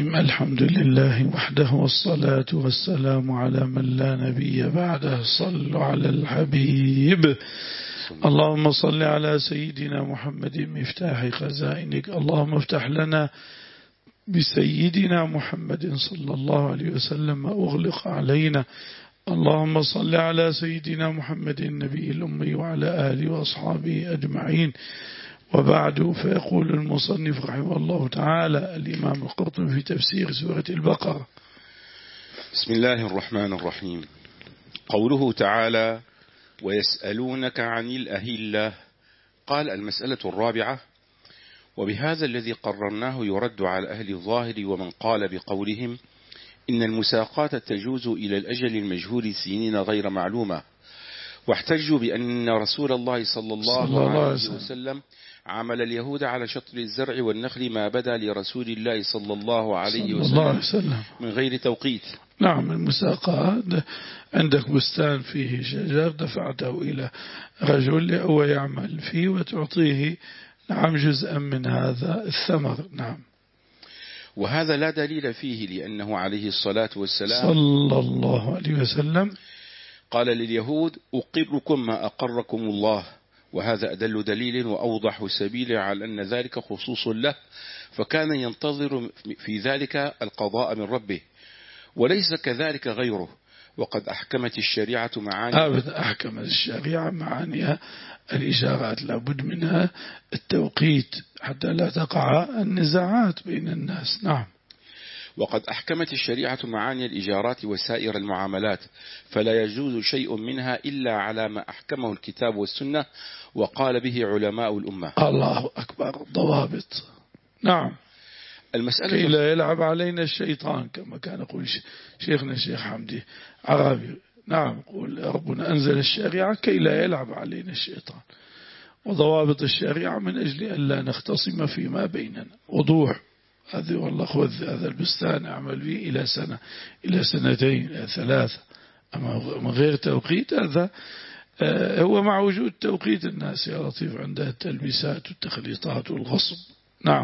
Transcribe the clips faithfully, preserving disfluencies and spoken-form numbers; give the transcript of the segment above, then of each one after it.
الحمد لله وحده والصلاة والسلام على من لا نبي بعده. صلوا على الحبيب. اللهم صل على سيدنا محمد مفتاح خزائنك. اللهم افتح لنا بسيدنا محمد صلى الله عليه وسلم أغلق علينا. اللهم صل على سيدنا محمد النبي الأمي وعلى آله وأصحابه أجمعين. وبعد، فيقول المصنف رحمه الله تعالى الإمام القرطبي في تفسير سورة البقرة: بسم الله الرحمن الرحيم. قوله تعالى: ويسألونك عن الأهلة. قال: المسألة الرابعة: وبهذا الذي قررناه يرد على أهل الظاهر ومن قال بقولهم إن المساقات تجوز إلى الأجل المجهول سنين غير معلومة، واحتجوا بأن رسول الله صلى الله, صلى الله عليه وسلم, وسلم عمل اليهود على شطر الزرع والنخل ما بدا لرسول الله صلى الله عليه وسلم, الله وسلم من غير توقيت. نعم، المساقات عندك بستان فيه شجر دفعته إلى رجل هو يعمل فيه وتعطيه نعم جزءا من هذا الثمر. نعم. وهذا لا دليل فيه، لأنه عليه الصلاة والسلام صلى الله عليه وسلم قال لليهود: أقركم ما أقركم الله. وهذا أدل دليل وأوضح سبيل على أن ذلك خصوص له، فكان ينتظر في ذلك القضاء من ربه، وليس كذلك غيره. وقد أحكمت الشريعة معاني أبدا أحكمت الشريعة معانيها الإشارات لابد منها التوقيت حتى لا تقع النزاعات بين الناس. نعم. وقد أحكمت الشريعة معاني الإجارات وسائر المعاملات، فلا يجوز شيء منها إلا على ما أحكمه الكتاب والسنة وقال به علماء الأمة. الله أكبر. ضوابط. نعم. المسألة كي لا يلعب علينا الشيطان، كما كان يقول شيخنا الشيخ حمدي عربي. نعم، يقول ربنا أنزل الشريعة كي لا يلعب علينا الشيطان. وضوابط الشريعة من أجل أن لا نختصم فيما بيننا. وضوح هذه والله خذ هذا البستان أعمل به إلى سنة إلى سنتين إلى ثلاثة، أما من غير توقيت هذا هو مع وجود توقيت الناس يا لطيف عندها التلبيسات والتخليطات والغصب. نعم.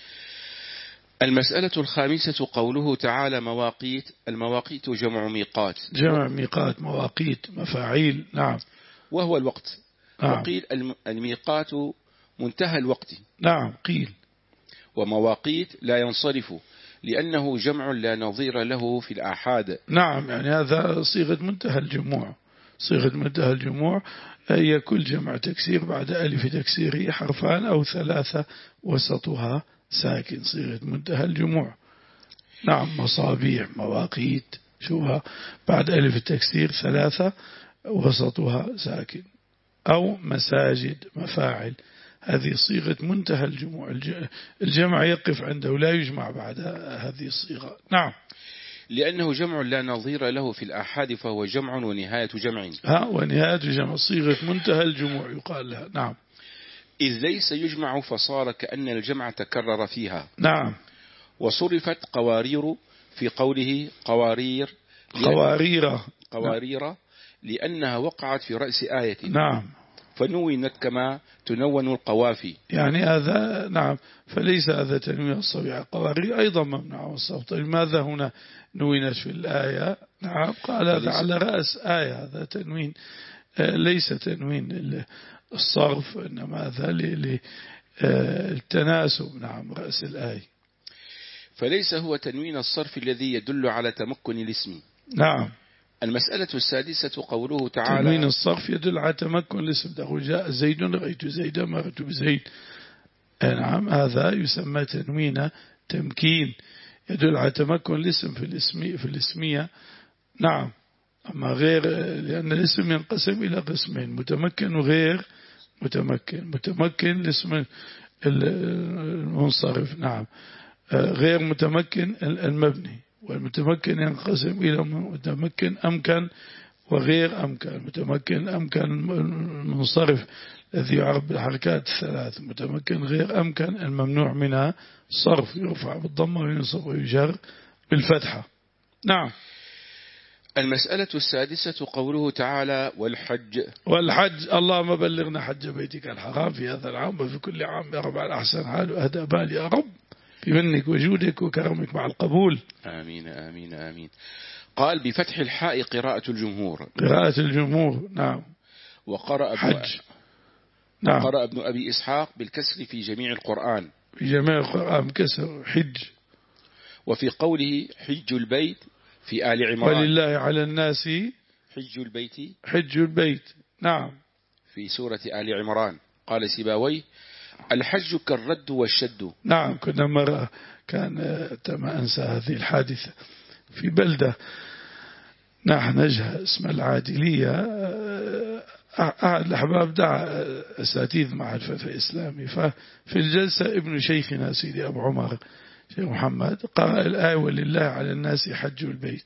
المسألة الخامسة قوله تعالى: مواقيت. المواقيت جمع ميقات. جمع ميقات، مواقيت، مفاعيل. نعم. وهو الوقت. نعم. وقيل الميقات منتهى الوقت. نعم قيل. ومواقيت لا ينصرف، لأنه جمع لا نظير له في الآحاد. نعم، يعني هذا صيغة منتهى الجموع. صيغة منتهى الجموع هي كل جمع تكسير بعد ألف تكسيره حرفان أو ثلاثة وسطها ساكن، صيغة منتهى الجموع. نعم. مصابيح، مواقيت، شوها بعد ألف التكسير ثلاثة وسطها ساكن. أو مساجد، مفاعل، هذه صيغة منتهى الجموع. الجمع يقف عنده لا يجمع بعد هذه الصيغة. نعم. لأنه جمع لا نظير له في الآحاد، فهو جمع ونهاية جمع. ها ونهاية جمع، صيغة منتهى الجموع يقال لها. نعم. إذ ليس يجمع، فصار كأن الجمع تكرر فيها. نعم. وصرفت قوارير في قوله قوارير قوارير قوارير لأنها وقعت في رأس آية. نعم. فنونت كما تنون القوافي، يعني هذا. نعم. فليس هذا تنوين الصبيعة. قوارير أيضا ممنوع والصوت. لماذا هنا نوينت في الآية؟ نعم. قال هذا على رأس آية، هذا تنوين ليس تنوين الصرف، إنما هذا للتناسب. نعم. رأس الآية. فليس هو تنوين الصرف الذي يدل على تمكن الاسم. نعم. المسألة السادسة قوله تعالى: تنوين الصرف يدل على تمكن الاسم. تقول جاء زيد رأيت زيدا مررت بزيد. نعم. هذا يسمى تنوين تمكين، يدل على تمكن الاسم في الاسم في الاسمية. نعم. أما غير، لأن الاسم ينقسم إلى قسمين: متمكن وغير متمكن. متمكن الاسم المنصرف. نعم. غير متمكن المبني. والمتمكن ينقسم إلى متمكن أمكن وغير أمكن. متمكن أمكن المنصرف الذي يعرف بالحركات الثلاث. متمكن غير أمكن الممنوع منها الصرف، يرفع بالضمة وينصب ويجر بالفتحة. نعم. المسألة السادسة قوله تعالى: والحج. والحج. اللهم بلغنا حج بيتك الحرام في هذا العام وفي كل عام يا رب على أحسن حال وأهدى بال يا رب. بمنك وجودك وكرمك مع القبول. آمين آمين آمين. قال بفتح الحاء قراءة الجمهور. قراءة الجمهور نعم. وقرأ حج نعم. وقرأ ابن أبي إسحاق بالكسر في جميع القرآن. في جميع القرآن كسر حج. وفي قوله حج البيت في آل عمران ولله على الناس حج البيت حج البيت نعم. في سورة آل عمران قال سيباوي الحج كالرد والشد. نعم. كنا مرة كان ما أنسى هذه الحادثة في بلدة نحن نجهة اسمها العادلية. أحد الأحباب دعا أساتيذ مع الفتح الإسلامي، ففي الجلسة ابن شيخنا سيدي أبو عمر شيخ محمد قرأ الآية ولله على الناس حج البيت.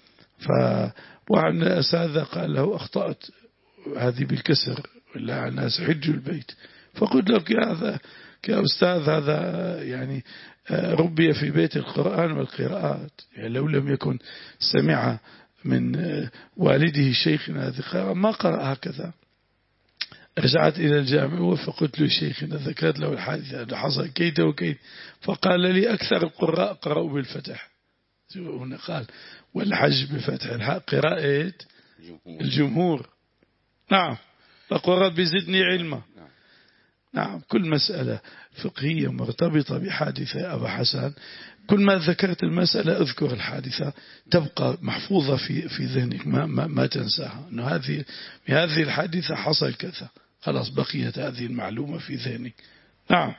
فواحد من الأساتذة قال له أخطأت هذه بالكسر ولله على الناس حج البيت. فقلت لك يا هذا يا أستاذ هذا يعني ربي في بيت القرآن والقراءات، يعني لو لم يكن سمع من والده شيخنا هذه ما قرأ هكذا. رجعت إلى الجامع فقلت له شيخنا ذكرت له الحادثة أنه حصل كيت وكيت، فقال لي أكثر القراء قرأوا بالفتح. هنا قال والحج بفتح الحاء قراءة الجمهور. نعم. فقل ربي زدني علما. نعم. كل مسألة فقهية مرتبطة بحادثة يا أبا حسن، كل ما ذكرت المسألة اذكر الحادثة تبقى محفوظة في في ذهنك ما ما, ما تنساها، إنه هذه بهذه الحادثة حصل كذا، خلاص بقيت هذه المعلومة في ذهنك. نعم.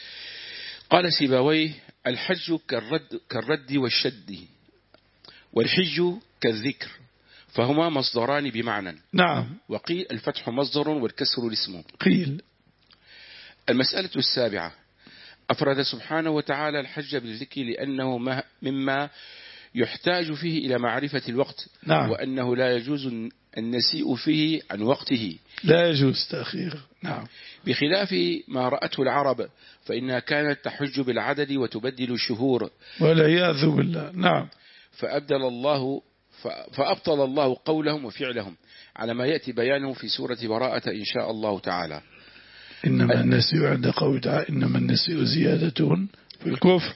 قال سيباويه الحج كالرد كالرد والشد والحج كالذكر فهما مصدران بمعنى. نعم. وقيل الفتح مصدر والكسر الاسم. قيل. المسألة السابعة أفرد سبحانه وتعالى الحج بالذكر لأنه مما يحتاج فيه إلى معرفة الوقت. نعم. وأنه لا يجوز النسيء فيه عن وقته، لا يجوز تأخير. نعم. بخلاف ما رأته العرب فإنها كانت تحج بالعدد وتبدل الشهور والعياذ بالله. نعم. فأبدل الله فأبطل الله قولهم وفعلهم على ما يأتي بيانه في سورة براءة إن شاء الله تعالى. إنما النسيء عند قول تعالى إنما النسيء زيادة في الكفر.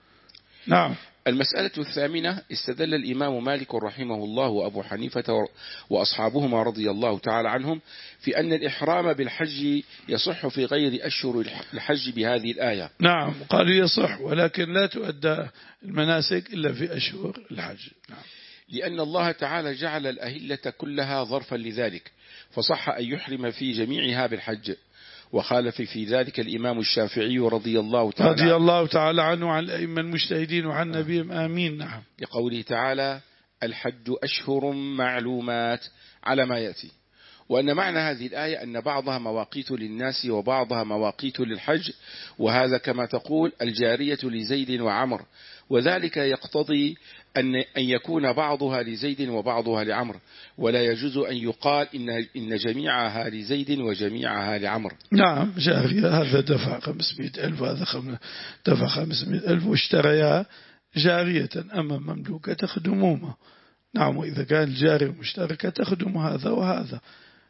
نعم. المسألة الثامنة استدل الإمام مالك رحمه الله وأبو حنيفة وأصحابهما رضي الله تعالى عنهم في أن الإحرام بالحج يصح في غير أشهر الحج بهذه الآية. نعم. قالوا يصح ولكن لا تؤدى المناسك إلا في أشهر الحج. نعم. لأن الله تعالى جعل الأهلة كلها ظرفا لذلك فصح أن يحرم في جميعها بالحج. وخالف في ذلك الإمام الشافعي رضي الله تعالى رضي الله تعالى عنه وعن الأئمة المجتهدين وعن نبيهم آمين. نعم. لقوله تعالى الحج أشهر معلومات على ما يأتي. وأن معنى هذه الآية أن بعضها مواقيت للناس وبعضها مواقيت للحج، وهذا كما تقول الجارية لزيد وعمر، وذلك يقتضي أن أن يكون بعضها لزيد وبعضها لعمر، ولا يجوز أن يقال إن إن جميعها لزيد وجميعها لعمر. نعم. جارية هذا دفع خمسمائة ألف وهذا دفع خمسمائة ألف واشتريا جارية أما مملوكة تخدمهما. نعم. وإذا كان الجارية مشتركة تخدم هذا وهذا،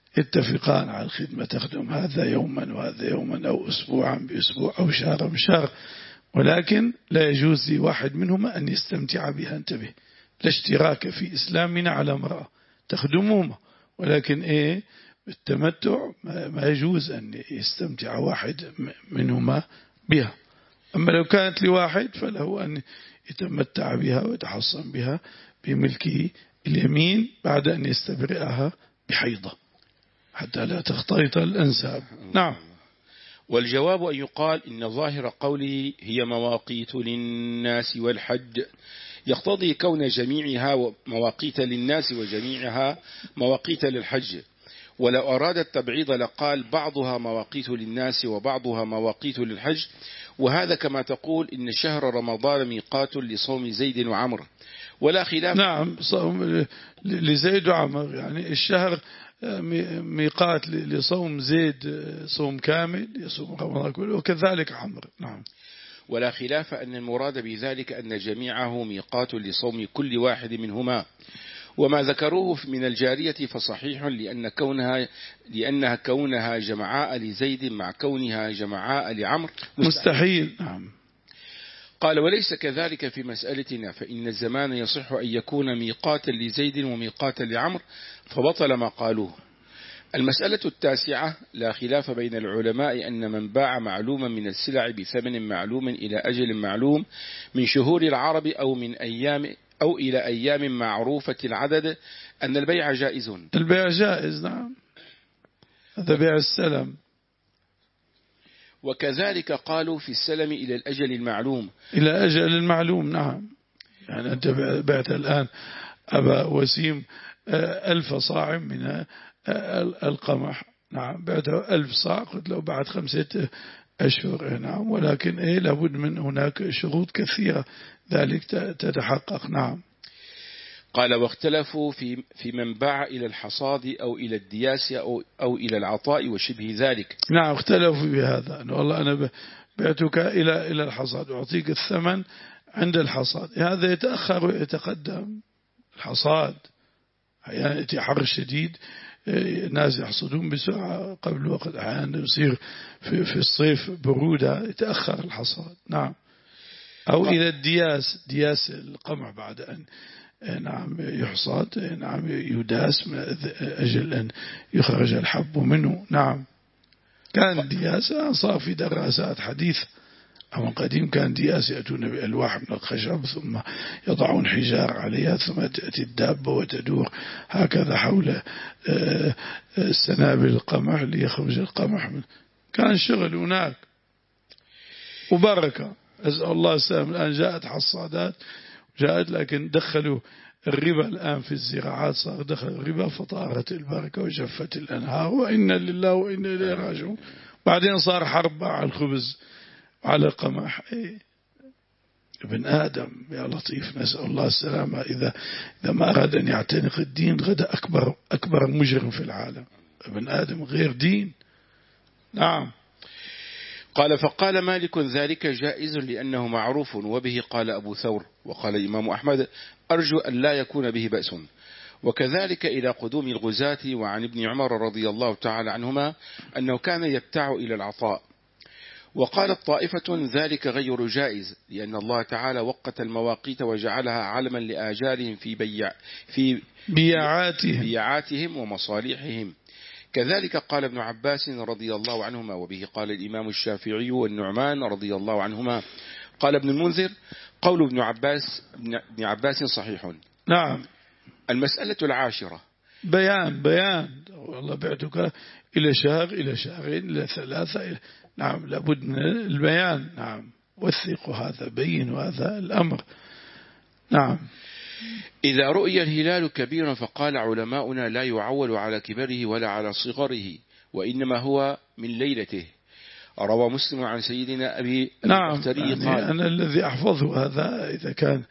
اتفقان على الخدمة تخدم هذا يوما وهذا يوما أو أسبوعا بأسبوع أو شهرا بشهر، ولكن لا يجوز لواحد منهما أن يستمتع بها. انتبه، لا اشتراك في إسلامنا على امرأة تخدمهما، ولكن إيه بالتمتع ما يجوز أن يستمتع واحد منهما بها. أما لو كانت لواحد فله أن يتمتع بها ويتحصن بها بملك اليمين بعد أن يستبرئها بحيضة حتى لا تختلط الأنساب. نعم. والجواب أن يقال إن ظاهر قوله هي مواقيت للناس والحج يقتضي كون جميعها مواقيت للناس وجميعها مواقيت للحج، ولو أراد التبعيض لقال بعضها مواقيت للناس وبعضها مواقيت للحج، وهذا كما تقول إن شهر رمضان ميقات لصوم زيد وعمر ولا خلاف. نعم. صوم لزيد وعمر يعني الشهر ميقات لصوم زيد صوم كامل يصوم رمضان كله، وكذلك عمر. نعم. ولا خلاف أن المراد بذلك أن جميعه ميقات لصوم كل واحد منهما. وما ذكروه من الجارية فصحيح لأن كونها لأنها كونها جمعاء لزيد مع كونها جمعاء لعمر مستحيل. نعم. قال وليس كذلك في مسألتنا، فإن الزمان يصح أن يكون ميقاتا لزيد وميقاتا لعمر فبطل ما قالوه. المسألة التاسعة: لا خلاف بين العلماء أن من باع معلوما من السلع بثمن معلوم إلى أجل معلوم من شهور العرب أو من أيام أو إلى أيام معروفة العدد أن البيع جائز. البيع جائز، نعم، هذا بيع السلم. وكذلك قالوا في السلم إلى الأجل المعلوم. إلى أجل المعلوم، نعم. يعني أنت بعت الآن أبا وسيم ألف صاع من القمح، نعم، بعته ألف صاع، قلت له بعد خمسة أشهر، نعم، ولكن إيه لابد من هناك شروط كثيرة ذلك تتحقق، نعم. قال واختلفوا في في من باع إلى الحصاد أو إلى الدياس أو أو إلى العطاء وشبه ذلك. نعم، اختلفوا في هذا، أن والله أنا بعتك إلى إلى الحصاد أعطيك الثمن عند الحصاد، هذا يتأخر ويتقدم. الحصاد أحيانا يأتي حر شديد، الناس يحصدون بسرعة قبل وقت، أحيانا يصير في في الصيف برودة يتأخر الحصاد، نعم. أو إلى الدياس، دياس القمح بعد أن نعم يحصد، نعم يداس من أجل أن يخرج الحب منه، نعم. كان دياس صار في دراسات حديثة، أما قديم كان دياس يأتون بألواح من الخشب ثم يضعون حجار عليها ثم تأتي الدابة وتدور هكذا حول سنابل القمح ليخرج القمح منه. كان شغل هناك وبركة، أسأل الله السلام. الآن جاءت حصادات جاءت، لكن دخلوا الربا الآن في الزراعات، صار دخل الربا فطارت البركة وجفت الأنهار، وإنا لله وإنا إليه راجعون. بعدين صار حرب على الخبز وعلى القمح. إيه؟ ابن آدم يا لطيف، نسأل الله السلامة. إذا إذا ما أراد أن يعتنق الدين غدا أكبر أكبر مجرم في العالم. ابن آدم غير دين، نعم. قال فقال مالك ذلك جائز لأنه معروف، وبه قال أبو ثور، وقال الإمام أحمد أرجو أن لا يكون به بأس. وكذلك إلى قدوم الغزاة. وعن ابن عمر رضي الله تعالى عنهما أنه كان يبتاع إلى العطاء. وقالت طائفة ذلك غير جائز، لأن الله تعالى وقت المواقيت وجعلها علما لآجالهم في بيع في بيعاتهم, بيعاتهم ومصالحهم. كذلك قال ابن عباس رضي الله عنهما، وبه قال الإمام الشافعي والنعمان رضي الله عنهما. قال ابن المنذر قول ابن عباس ابن عباس صحيح. نعم. المسألة العاشرة: بيان بيان والله بعتك إلى شهر إلى شهرين إلى ثلاثة إلى... نعم، لابد من البيان، نعم، وثقوا هذا، بينوا هذا الأمر، نعم. إذا رؤي الهلال كبيرا فقال علماؤنا لا يعول على كبره ولا على صغره، وإنما هو من ليلته. روى مسلم عن سيدنا أبي البختري نعم. قال: أنا الذي أحفظه هذا إذا كان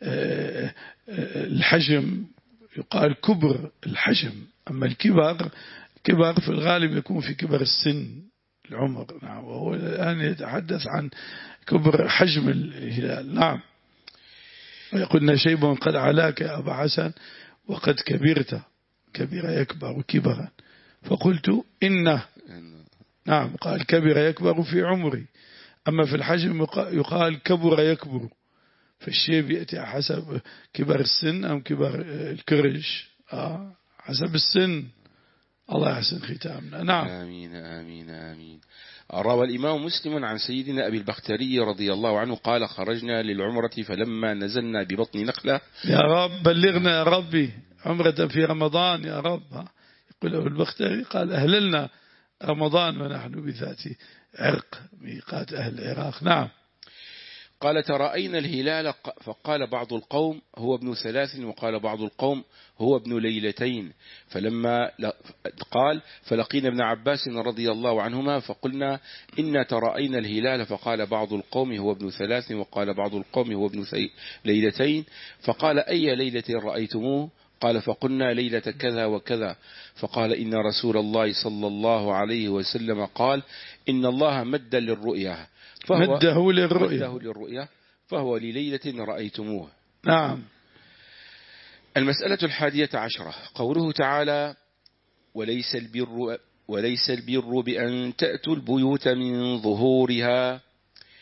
الحجم يقال كبر الحجم، أما الكبر كبر في الغالب يكون في كبر السن العمر، نعم، وهو الآن يتحدث عن كبر حجم الهلال، نعم. ويقولنا شيب قد علاك يا أبا حسن وقد كبرت، كبر يكبر كبرا، فقلت إنه، نعم، قال كبر يكبر في عمري، أما في الحجم يقال كبر يكبر، فالشيب يأتي حسب كبر السن أم كبر الكرش، آه حسب السن. الله يحسن ختامنا، نعم. آمين آمين آمين. روى الإمام مسلم عن سيدنا أبي البختري رضي الله عنه قال: خرجنا للعمرة فلما نزلنا ببطن نخلة. يا رب بلغنا يا ربي عمرة في رمضان يا رب. يقول أبو البختري قال أهللنا رمضان ونحن بذات عرق ميقات أهل العراق، نعم. قال: ترأينا الهلال فقال بعض القوم هو ابن ثلاث، وقال بعض القوم هو ابن ليلتين. فلما قال فلقينا ابن عباس رضي الله عنهما فقلنا إنا ترأينا الهلال، فقال بعض القوم هو ابن ثلاث، وقال بعض القوم هو ابن ليلتين. فقال أي ليلة رأيتموه؟ قال فقلنا ليلة كذا وكذا. فقال إن رسول الله صلى الله عليه وسلم قال إن الله مد للرؤيا فهو مده للرؤيا, مده للرؤيا فهو لليلة رأيتموه، نعم. المسألة الحادية عشرة: قوله تعالى: وليس البر وليس البر بأن تأتوا البيوت من ظهورها،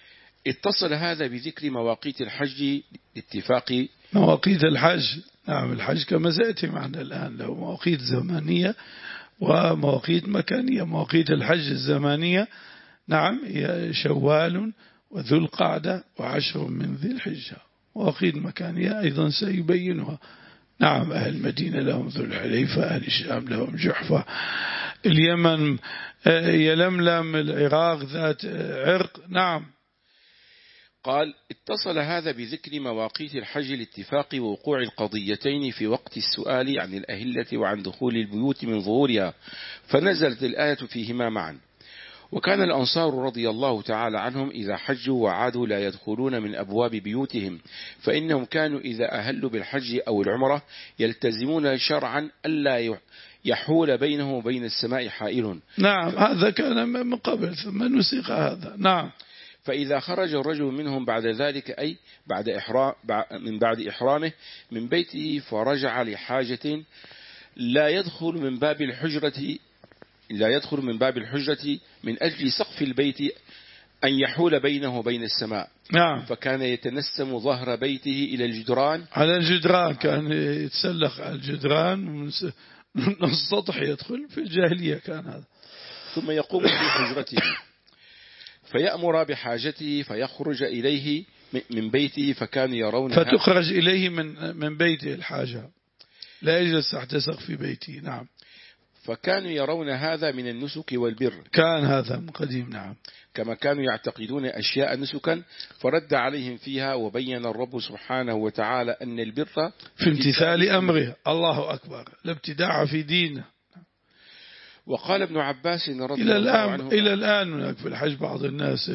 اتصل هذا بذكر مواقيت الحج اتفاق مواقيت الحج. نعم، الحج كما سيأتي معنا الآن له مواقيت زمانية ومواقيت مكانية. مواقيت الحج الزمانية نعم هي شوال وذو القعدة وعشر من ذي الحجة. مواقيت مكانية أيضا سيبينها. نعم، أهل المدينة لهم ذو الحليفة، أهل الشام لهم جحفة، اليمن يلملم، العراق ذات عرق. نعم. قال اتصل هذا بذكر مواقيت الحج لاتفاق وقوع القضيتين في وقت السؤال عن الأهلة وعن دخول البيوت من ظهورها، فنزلت الآية فيهما معا. وكان الأنصار رضي الله تعالى عنهم إذا حجوا وعادوا لا يدخلون من أبواب بيوتهم، فإنهم كانوا إذا أهلوا بالحج أو العمرة يلتزمون شرعا ألا يحول بينه وبين السماء حائل. نعم، هذا كان من قبل ثم نسخ هذا. نعم. فإذا خرج الرجل منهم بعد ذلك، أي بعد إحرام من بعد إحرامه من بيته فرجع لحاجة، لا يدخل من باب الحجرة لا يدخل من باب الحجرة من أجل سقف البيت أن يحول بينه وبين السماء. نعم. فكان يتنسم ظهر بيته إلى الجدران، على الجدران كان يتسلق على الجدران من السطح يدخل. في الجاهلية كان هذا. ثم يقوم في حجرته فيأمر بحاجته فيخرج إليه من بيته، فكانوا يرون فتخرج إليه من من بيته الحاجة، لا يجلس تحت سقف بيته. نعم. فكانوا يرون هذا من النسك والبر، كان هذا من قديم. نعم. كما كانوا يعتقدون أشياء نسكا، فرد عليهم فيها. وبين الرب سبحانه وتعالى أن البر في امتثال أمره. الله أكبر، الابتداع في دينه. وقال ابن عباس رضي إلى الله الآن عنه إلى الآن هناك في الحج بعض الناس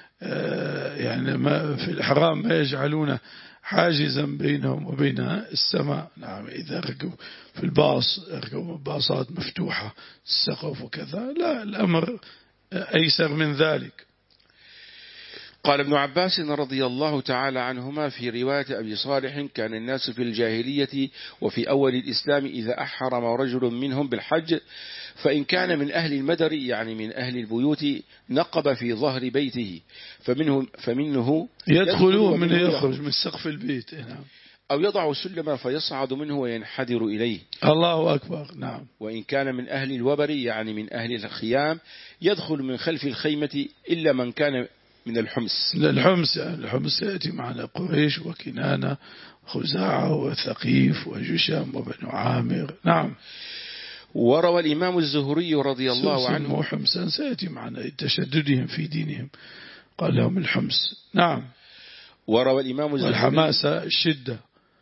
يعني ما في الإحرام ما يجعلون حاجزا بينهم وبين السماء. نعم، إذا ركبوا في الباص ركبوا باصات مفتوحة السقف وكذا، لا، الأمر أيسر من ذلك. قال ابن عباس رضي الله تعالى عنهما في رواية أبي صالح: كان الناس في الجاهلية وفي أول الإسلام إذا أحرم رجل منهم بالحج فإن كان من أهل المدر، يعني من أهل البيوت، نقب في ظهر بيته فمنه, فمنه يدخل ومنه يخرج من سقف البيت. نعم. أو يضع سلما فيصعد منه وينحدر إليه. الله أكبر. نعم. وإن كان من أهل الوبر، يعني من أهل الخيام، يدخل من خلف الخيمة إلا من كان من الحمص. الحمص يعني الحمص يأتي معنا قريش وكنانة خزاعة وثقيف وجشم وبنو عامر. نعم. وروى الإمام الزهري رضي الله عنه حمصا سيأتي معنا تشددهم في دينهم قال لهم الحمص. نعم. وروى الإمام الزهري والحماسة الشدة،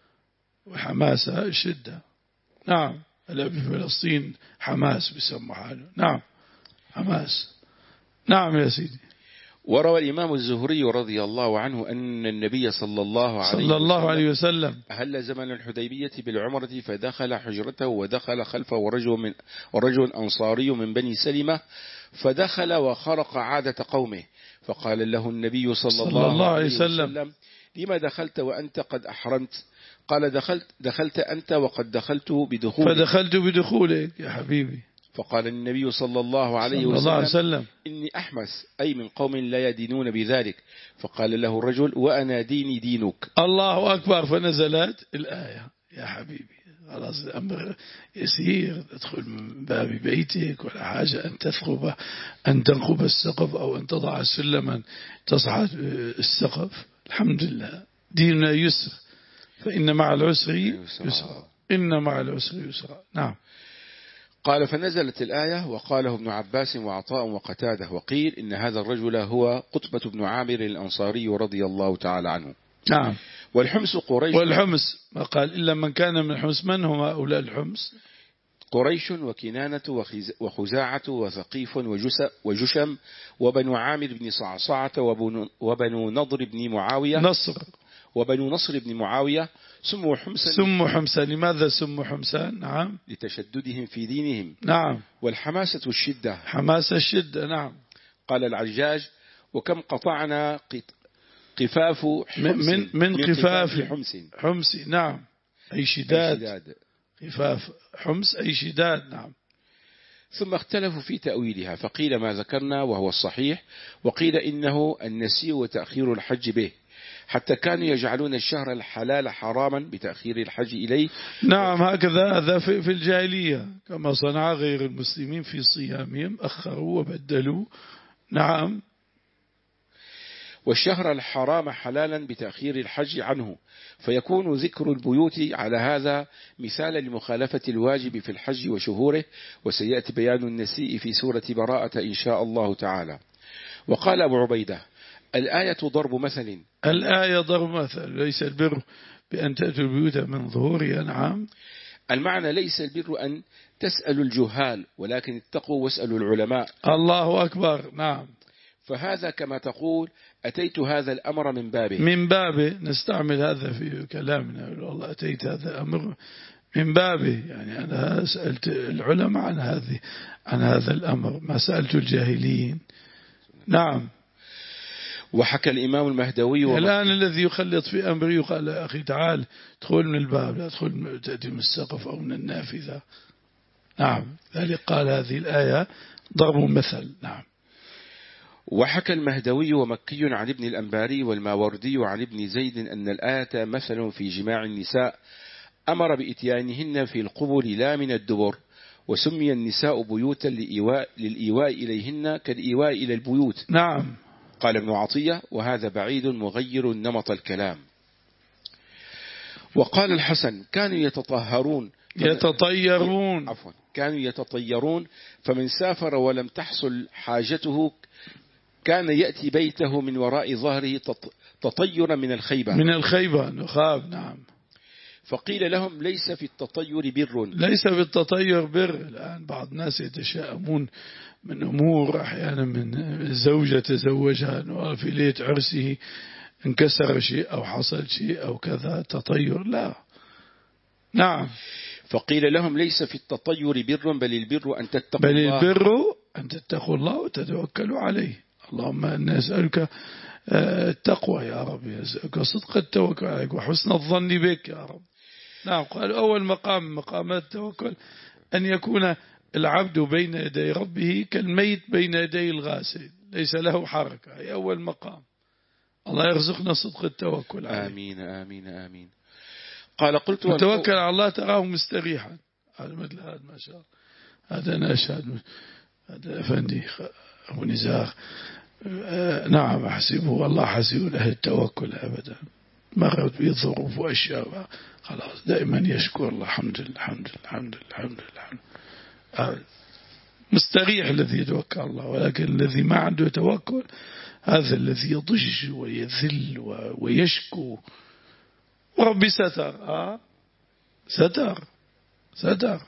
والحماسة الشدة. نعم. في فلسطين حماس بيسموا حاله. نعم، حماس. نعم يا سيدي. وروى الإمام الزهري رضي الله عنه أن النبي صلى الله عليه, صلى الله عليه وسلم أهل زمن الحديبية بالعمرة، فدخل حجرته ودخل خلفه ورجل, من ورجل أنصاري من بني سلمة، فدخل وخرق عادة قومه، فقال له النبي صلى, صلى الله, الله عليه وسلم, وسلم: لما دخلت وأنت قد أحرمت؟ قال: دخلت, دخلت أنت وقد دخلت بدخولك. فدخلت بدخولك يا حبيبي. فقال النبي صلى الله عليه صلى وسلم, الله عليه وسلم: إني أحمس، أي من قوم لا يدينون بذلك. فقال له الرجل: وأنا ديني دينك. الله أكبر. فنزلت الآية يا حبيبي. خلاص الأمر يسير، تدخل من باب بيتك ولا حاجة أن تثقب أن تنقب السقف أو أن تضع سلما تصعد السقف. الحمد لله، ديننا يسر، فإن مع العسر يسرا، إن مع العسر يسرا. نعم. قال: فنزلت الآية. وقاله ابن عباس وعطاء وقتاده، وقيل إن هذا الرجل هو قطبة بن عامر الأنصاري رضي الله تعالى عنه. نعم. والحمص قريش. والحمص ما قال إلا من كان من الحمص. من هم هؤلاء الحمص؟ قريش وكنانة وخزاعة وثقيف وجشم وبنو عامر بن صعصعة وبنو نضر بن معاوية نصر وبنو نصر بن معاوية سموا حمسا. سموا حمسا. لماذا سموا حمسا؟ نعم. لتشددهم في دينهم. نعم. والحماسة الشدة. حماسة الشدة. نعم. قال العجاج: وكم قطعنا قفاف حمس من, من قفاف حمس. حمس. نعم. أي شداد. قفاف حمس أي شداد. نعم. ثم اختلفوا في تأويلها، فقيل ما ذكرنا وهو الصحيح، وقيل إنه النسي وتأخير الحج به، حتى كانوا يجعلون الشهر الحلال حراما بتأخير الحج إليه. نعم، هكذا هذا في الجاهلية كما صنع غير المسلمين في صيامهم، أخروا وبدلوا. نعم. والشهر الحرام حلالا بتأخير الحج عنه، فيكون ذكر البيوت على هذا مثالا لمخالفة الواجب في الحج وشهوره، وسيأتي بيان النسيء في سورة براءة إن شاء الله تعالى. وقال أبو عبيدة: الآية ضرب مثل. الآية ضرب مثل، ليس البر بأن تأتوا البيوت من ظهورها. نعم. المعنى ليس البر أن تسألوا الجهال، ولكن اتقوا واسألوا العلماء. الله أكبر. نعم. فهذا كما تقول أتيت هذا الأمر من بابه من بابه نستعمل هذا في كلامنا، والله أتيت هذا الأمر من بابه، يعني أنا سألت العلماء عن هذه عن هذا الأمر، ما سألت الجاهلين. نعم. وحكى الإمام المهدوي الآن الذي يخلط في أمره يقال أخي تعال ادخل من الباب، لا ادخل تأتي من السقف أو من النافذة. نعم. ذلك قال هذه الآية ضرب مثل. نعم. وحكى المهدوي ومكي عن ابن الأنباري والماوردي عن ابن زيد أن الآية مثل في جماع النساء، أمر بإتيانهن في القبل لا من الدبر، وسمي النساء بيوتا للإيواء, للإيواء إليهن كالإيواء إلى البيوت. نعم. قال ابن عطية: وهذا بعيد مغير نمط الكلام. وقال الحسن: كانوا يتطهرون يتطيرون عفوا كانوا يتطيرون فمن سافر ولم تحصل حاجته كان يأتي بيته من وراء ظهره تطيرا من الخيبة من الخيبة نخاف. نعم. فقيل لهم: ليس في التطير بر. ليس في التطير بر. الآن بعض الناس يتشائمون من أمور، أحيانا من زوجة تزوجها في ليلة عرسه انكسر شيء أو حصل شيء أو كذا، تطير لا. نعم. فقيل لهم: ليس في التطير بر، بل البر أن تتقوا بل الله بل البر أن تتقوا الله وتتوكلوا عليه. اللهم أنا نسألك التقوى يا رب، نسألك صدق التوكل عليك وحسن الظن بك يا رب. نعم. قال أول مقام مقامات التوكل أن يكون العبد بين يدي ربه كالميت بين يدي الغاسل، ليس له حركة. أي أول مقام. الله يرزقنا صدق التوكل عليه. آمين آمين آمين. قال: قلت متوكل على الله تراه مستريحا. هذا مثل هذا ما شاء الله. هذا أنا أشهد، هذا أفندي أبو نزار. آه نعم أحسبه والله حسيب له التوكل أبدا. مرت به ظروف وأشياء خلاص دائما يشكر الله. الحمد لله الحمد لله الحمد لله الحمد لله. آه مستريح الذي يتوكل الله، ولكن الذي ما عنده توكل هذا الذي يضج ويذل ويشكو. وربي ستر. آه ستر ستر.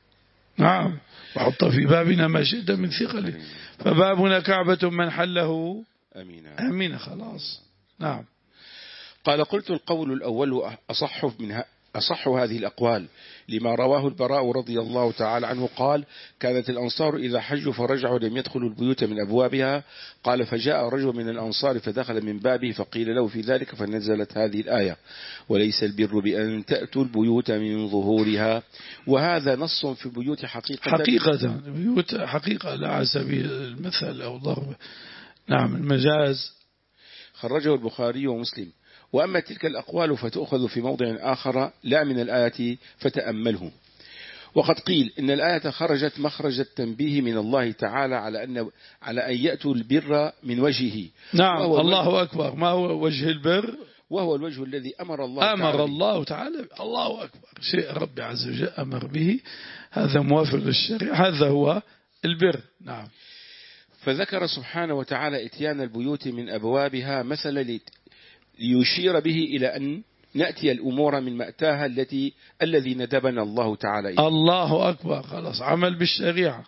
نعم. وحط في بابنا ما شئت من ثقله، فبابنا كعبة من حله أمين أمين. خلاص. نعم. قال: قلت القول الأول أصح منها أصح هذه الأقوال، لما رواه البراء رضي الله تعالى عنه قال: كانت الأنصار إذا حجوا فرجعوا لم يدخلوا البيوت من أبوابها. قال: فجاء رجل من الأنصار فدخل من بابه فقيل له في ذلك، فنزلت هذه الآية: وليس البر بأن تأتوا البيوت من ظهورها. وهذا نص في البيوت حقيقة حقيقة البيوت حقيقة لا على سبيل المثل أو ضرب. نعم. المجاز. خرجه البخاري ومسلم. وأما تلك الأقوال فتؤخذ في موضع آخر لا من الآية فتأمله. وقد قيل إن الآية خرجت مخرج التنبيه من الله تعالى على أن على أن يأتوا البر من وجهه. نعم. الله أكبر. ما هو وجه البر؟ وهو الوجه الذي أمر الله أمر تعالى الله تعالى. الله أكبر. شيء ربي عز وجل أمر به، هذا موافق للشريعة، هذا هو البر. نعم. فذكر سبحانه وتعالى إتيان البيوت من أبوابها مثلا ليشير به إلى أن نأتي الأمور من مأتاها التي الذي ندبنا الله تعالى إليه. الله أكبر. خلاص عمل بالشريعة.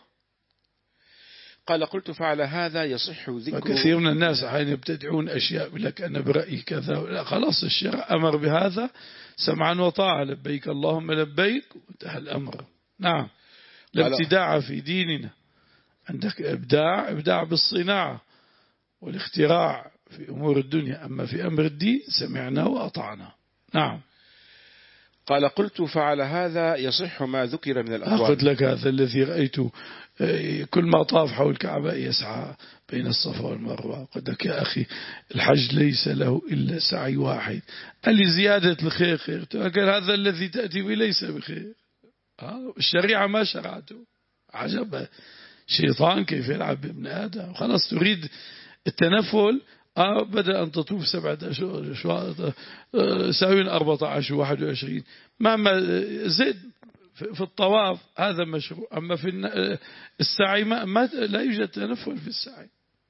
قال: قلت: فعلى هذا يصح ذكر. كثير من الناس حين يبتدعون أشياء لك أنا برأيي كذا، لا خلاص الشرع أمر بهذا سمعا وطاعة، لبيك اللهم لبيك وانتهى الأمر. نعم. لا ابتداع في ديننا. عندك إبداع إبداع بالصناعة والاختراع في أمور الدنيا، أما في أمر الدين سمعنا وأطعنا. نعم. قال قلت فعلى هذا يصح ما ذكر من الأقوال. أخذ لك هذا الذي رأيته كل ما طاف حول الكعبة يسعى بين الصفا والمروة. قلت لك يا أخي الحج ليس له إلا سعي واحد، قال لي زيادة الخير خير، قال هذا الذي تأتي به ليس بخير، الشريعة ما شرعته. عجب شيطان كيف يلعب بابن آدم. خلاص تريد التنفل، آه بدأ أن تطوف سبعة أشواط ساوين أربعة عشر واحد وعشرين، مهما زد في الطواف هذا مشروع. أما في السعي ما, ما لا يوجد تنفل في السعي.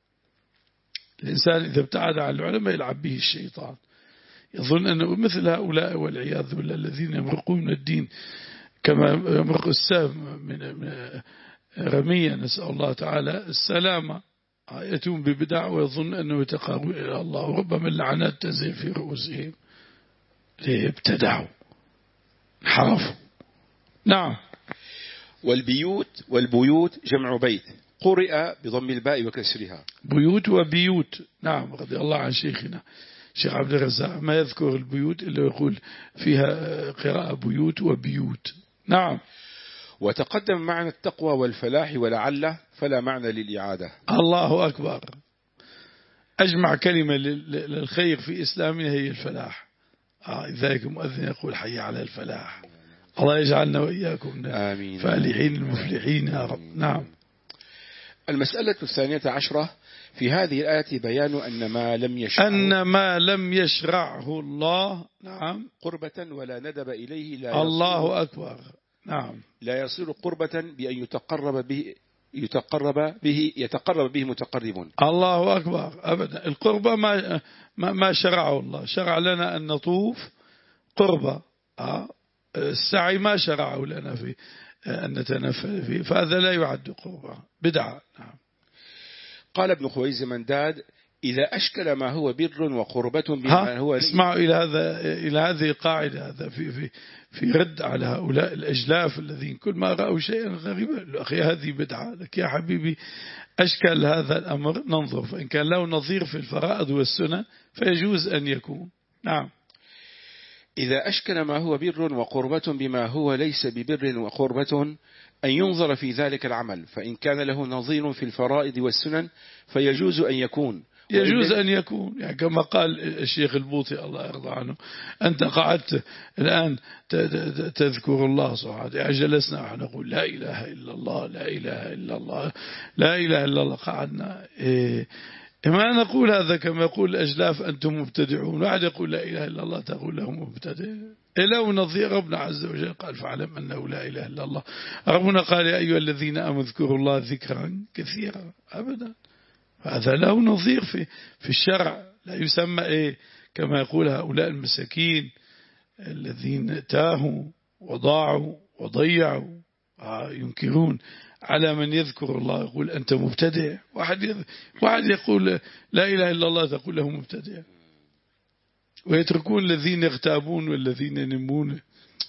الإنسان إذا ابتعد عن العلماء يلعب به الشيطان، يظن أنه مثل هؤلاء والعياذ بالله الذين يمرقون من الدين كما يمرق السهم من رمية، نسأل الله تعالى السلامة. يأتون ببدع ويظن أنه يتقربون إلى الله، وربما اللعنات تنزل في رؤوسهم. ابتدعوا انحرفوا. نعم. والبيوت والبيوت جمع بيت، قرئ بضم الباء وكسرها. بيوت وبيوت. نعم. رضي الله عن شيخنا شيخ عبد الرزاق ما يذكر البيوت إلا يقول فيها قراءة بيوت وبيوت. نعم. وتقدم معنى التقوى والفلاح ولعله، فلا معنى للإعادة. الله أكبر. أجمع كلمة للخير في إسلامنا هي الفلاح. آه ذلك المؤذن يقول حي على الفلاح. الله يجعلنا وإياكم فالحين المفلحين يا رب. نعم. المسألة الثانية عشرة في هذه الآية بيان أن ما لم يشرعه أن ما لم يشرعه الله. نعم. قربة ولا ندب إليه لا الله أكبر. نعم. لا يصير قربة بأن يتقرب به يتقرب به يتقرب به متقربون. الله أكبر. أبدا. القربة ما ما شرعه الله، شرع لنا أن نطوف قربة. آه. السعي ما شرعه لنا في أن نتنفل فيه، فهذا لا يعد قربة، بدعة. نعم. قال ابن خويز منداد إذا أشكل ما هو بر وقربة بما هو اسمعوا إلى هذا إلى هذه القاعدة، هذا في في في رد على هؤلاء الأجلاف الذين كل ما رأوا شيئا غريبا أخي هذه بدعة. لك يا حبيبي أشكل هذا الأمر ننظر، فإن كان له نظير في الفرائض والسنة فيجوز أن يكون. نعم. إذا أشكل ما هو بر وقربة بما هو ليس ببر وقربة أن ينظر في ذلك العمل، فإن كان له نظير في الفرائض والسنن فيجوز أن يكون. يجوز أن يكون يعني كما قال الشيخ البوطي الله يرضى عنه، أنت قعدت الآن تذكر الله سبحانه يعني جلسنا ونحن نقول لا إله إلا الله لا إله إلا الله لا إله إلا الله، قعدنا إيه ما نقول هذا كما يقول الأجلاف أنتم مبتدعون، واحد يقول لا إله إلا الله تقول له مبتدع. إله نظير ربنا عز وجل قال فاعلم أنه لا إله إلا الله. ربنا قال يا أيها الذين آمنوا اذكروا الله ذكرا كثيرا. أبدا هذا له نظير في في الشرع، لا يسمى إيه كما يقول هؤلاء المساكين الذين تاهوا وضاعوا وضيعوا ينكرون على من يذكر الله، يقول أنت مبتدع. واحد واحد يقول لا إله إلا الله تقول له مبتدع، ويتركون الذين يغتابون والذين ينمون.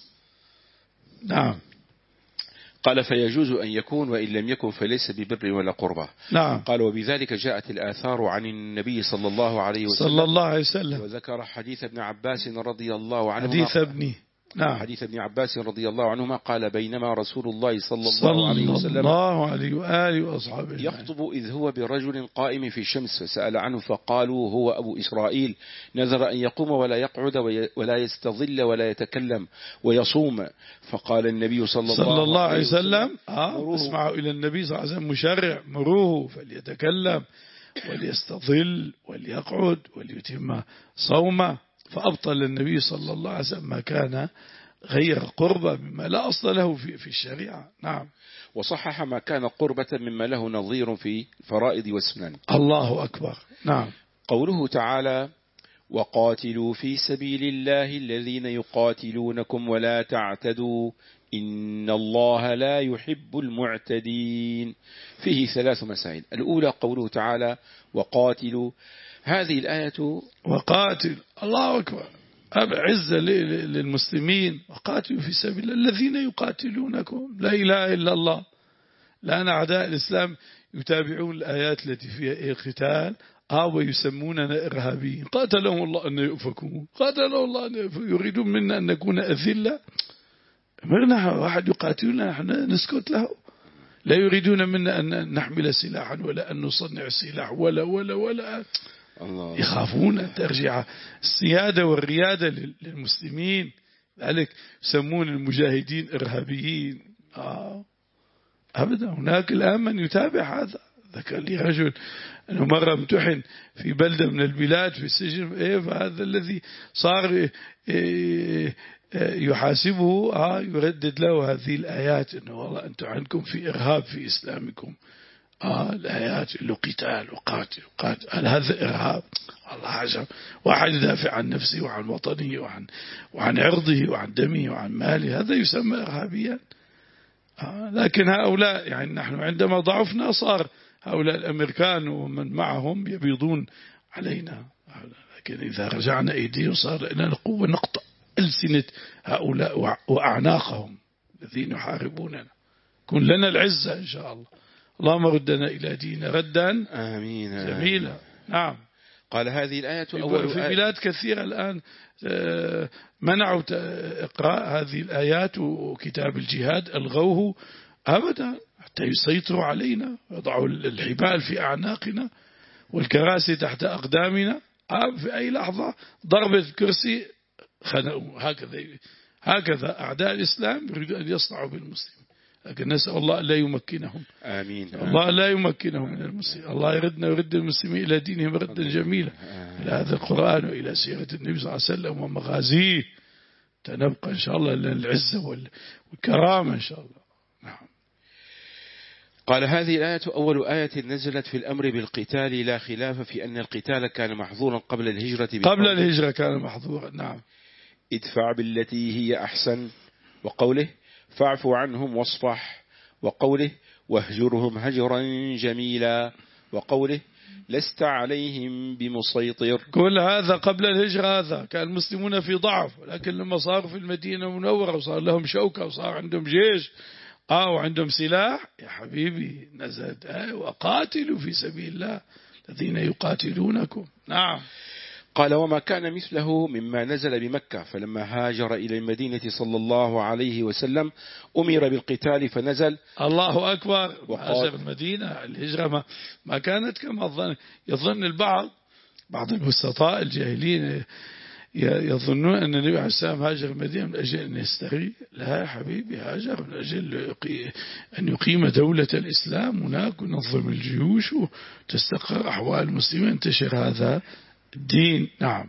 نعم. قال فيجوز أن يكون وإن لم يكن فليس ببر ولا قربة. نعم. قال وبذلك جاءت الآثار عن النبي صلى الله عليه وسلم صلى الله عليه وسلم، وذكر حديث ابن عباس رضي الله عنه حديث ابني نعم. حديث ابن عباس رضي الله عنهما قال بينما رسول الله صلى الله صلى عليه وسلم الله عليه وآله وأصحابه يخطب إذ هو برجل قائم في الشمس فسأل عنه فقالوا هو أبو إسرائيل نذر أن يقوم ولا يقعد ولا يستظل ولا يتكلم ويصوم. فقال النبي صلى, صلى الله عليه وسلم آه اسمعوا إلى النبي صلى الله عليه وسلم مشرع مروه فليتكلم وليستظل وليقعد وليتم صومه، فأبطل النبي صلى الله عليه وسلم ما كان غير قربة مما لا أصل له في في الشريعة. نعم. وصحح ما كان قربة مما له نظير في فرائض والسنن. الله أكبر. نعم. قوله تعالى وقاتلوا في سبيل الله الذين يقاتلونكم ولا تعتدوا إن الله لا يحب المعتدين. فيه ثلاث مسائل. الأولى قوله تعالى وقاتلوا، هذه الآية وقاتل الله أكبر عزة للمسلمين، وقاتلوا في سبيل الذين يقاتلونكم لا إله إلا الله. لأن أعداء الإسلام يتابعون الآيات التي فيها القتال آه ويسموننا إرهابيين، قاتلهم الله أن يؤفكون، قاتلهم الله أن يؤفكون، يريدون منا أن نكون أذلة. أمرنا واحد يقاتلنا نحن نسكت له؟ لا يريدون منا أن نحمل سلاحا ولا أن نصنع سلاح ولا ولا ولا الله. يخافون أن ترجع السيادة والريادة للمسلمين، ذلك يسمون المجاهدين إرهابيين. آه أبدا. هناك الآن من يتابع هذا. ذكر لي رجل أنه مرة امتحن في بلدة من البلاد في السجن، إيه فهذا الذي صار إيه يحاسبه آه يردد له هذه الآيات، إنه والله أنتم عندكم في إرهاب في إسلامكم. آه الآيات اللي قتال وقاتل وقاتل، هل هذا إرهاب؟ الله عجب. واحد يدافع عن نفسه وعن وطنه وعن وعن عرضه وعن دمه وعن ماله، هذا يسمى إرهابيا. آه لكن هؤلاء يعني نحن عندما ضعفنا صار هؤلاء الأمريكان ومن معهم يبيضون علينا، لكن إذا رجعنا أيديهم صار لنا قوة نقطع ألسنة هؤلاء وأعناقهم الذين يحاربوننا. كن لنا العزة إن شاء الله. اللهم ردنا إلى دين ردا آمين جميلا. نعم. قال هذه الآية أول في بلاد كثيرة الآن منعوا إقراء هذه الآيات وكتاب الجهاد، ألغوه أبدا حتى يسيطروا علينا، يضعوا الحبال في أعناقنا والكراسي تحت أقدامنا. في أي لحظة ضربة الكرسي خنقوا. هكذا هكذا أعداء الإسلام يريدون أن يصنعوا بالمسلمين، لكن نسأل الله لا يمكنهم. آمين. الله لا يمكنهم من المسلمين. الله يردنا ويرد المسلمين إلى دينهم ردا جميلا، إلى هذا القرآن وإلى سيرة النبي صلى الله عليه وسلم ومغازيه، تنبقى إن شاء الله لنا العزة والكرامة إن شاء الله. نعم. قال هذه الآية أول آية نزلت في الأمر بالقتال، لا خلاف في أن القتال كان محظورا قبل الهجرة. قبل الهجرة كان محظورا. نعم. ادفع بالتي هي أحسن، وقوله فاعف عنهم واصفح، وقوله واهجرهم هجرا جميلا، وقوله لست عليهم بمسيطر. كل هذا قبل الهجرة. هذا كان المسلمون في ضعف، لكن لما صاروا في المدينة المنورة وصار لهم شوكة وصار عندهم جيش آه وعندهم سلاح، يا حبيبي نزلت آه وقاتلوا في سبيل الله الذين يقاتلونكم. نعم. قال وما كان مثله مما نزل بمكة، فلما هاجر إلى المدينة صلى الله عليه وسلم أمر بالقتال فنزل. الله أكبر. هاجر المدينة. الهجرة ما, ما كانت كما ظن يظن البعض، بعض البسطاء الجاهلين يظنون أن النبي عليه السلام هاجر المدينة من أجل أن يستغيث. لا يا حبيبي، هاجر من أجل أن يقيم دولة الإسلام هناك ونظم الجيوش وتستقر أحوال المسلمين، انتشر هذا الدين. نعم.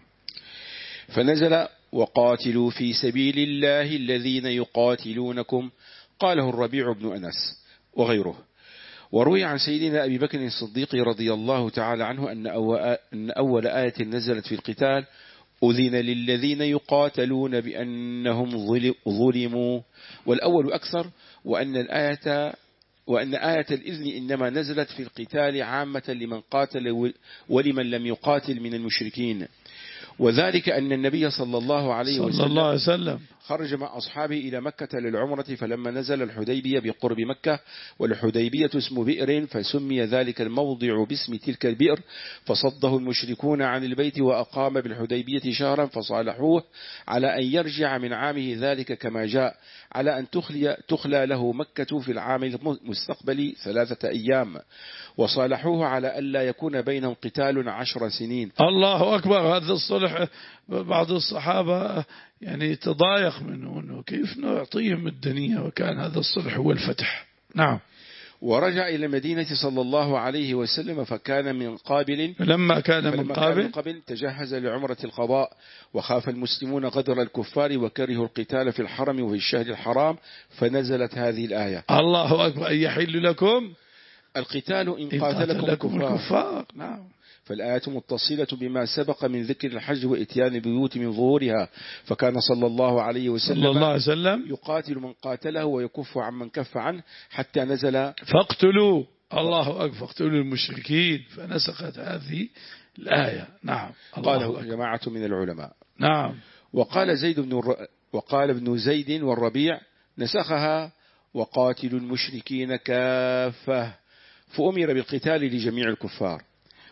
فنزل وقاتلوا في سبيل الله الذين يقاتلونكم، قاله الربيع بن أنس وغيره. وروي عن سيدنا أبي بكر الصديق رضي الله تعالى عنه أن أول آية نزلت في القتال أذن للذين يقاتلون بأنهم ظلموا، والأول أكثر، وأن الآية وأن آية الإذن إنما نزلت في القتال عامة لمن قاتل ولمن لم يقاتل من المشركين، وذلك أن النبي صلى الله عليه وسلم, الله عليه وسلم خرج مع أصحابه إلى مكة للعمرة، فلما نزل الحديبية بقرب مكة، والحديبية اسم بئر فسمي ذلك الموضع باسم تلك البئر، فصده المشركون عن البيت وأقام بالحديبية شهرا، فصالحوه على أن يرجع من عامه ذلك كما جاء، على أن تخلي, تخلى له مكة في العام المستقبل ثلاثة أيام، وصالحوه على ألا يكون بينهم قتال عشر سنين. الله أكبر. هذا الصلح بعض الصحابة يعني تضايق منه أنه كيف نعطيهم الدنيا، وكان هذا الصلح هو الفتح. نعم. ورجع إلى المدينة صلى الله عليه وسلم، فكان من قابل لما كان من قابل, من قابل تجهز لعمرة القضاء، وخاف المسلمون غدر الكفار وكرهوا القتال في الحرم وفي الشهر الحرام، فنزلت هذه الآية. الله أكبر. أن يحل لكم القتال إن قاتلكم الكفار. نعم. فالآية متصلة بما سبق من ذكر الحج وإتيان البيوت من ظهورها، فكان صلى الله عليه وسلم, صلى الله عليه وسلم يقاتل من قاتله ويكف عن من كف عنه، حتى نزل فاقتلوا. الله أكبر. فاقتلوا المشركين، فنسخت هذه الآية. نعم. قاله جماعة من العلماء. نعم. وقال زيد بن الر... وقال ابن زيد والربيع نسخها وقاتلوا المشركين كافة، فأمر بالقتال لجميع الكفار.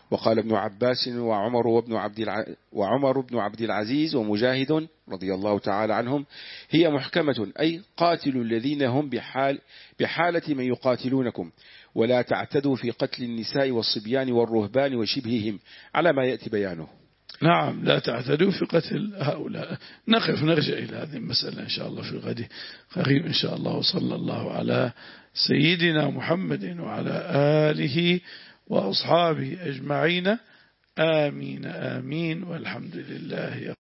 وقال ابن عباس وعمر وابن عبد الع... وعمر بن عبد العزيز ومجاهد رضي الله تعالى عنهم: هي محكمة، أي قاتلوا الذين هم بحال بحالة من يقاتلونكم، ولا تعتدوا في قتل النساء والصبيان والرهبان وشبههم، على ما يأتي بيانه. نعم، لا تعتدوا في قتل هؤلاء. نقف نرجع إلى هذه المسألة إن شاء الله في غد قريب إن شاء الله. وصلى الله على سيدنا محمد وعلى آله وأصحابه أجمعين. آمين آمين، والحمد لله.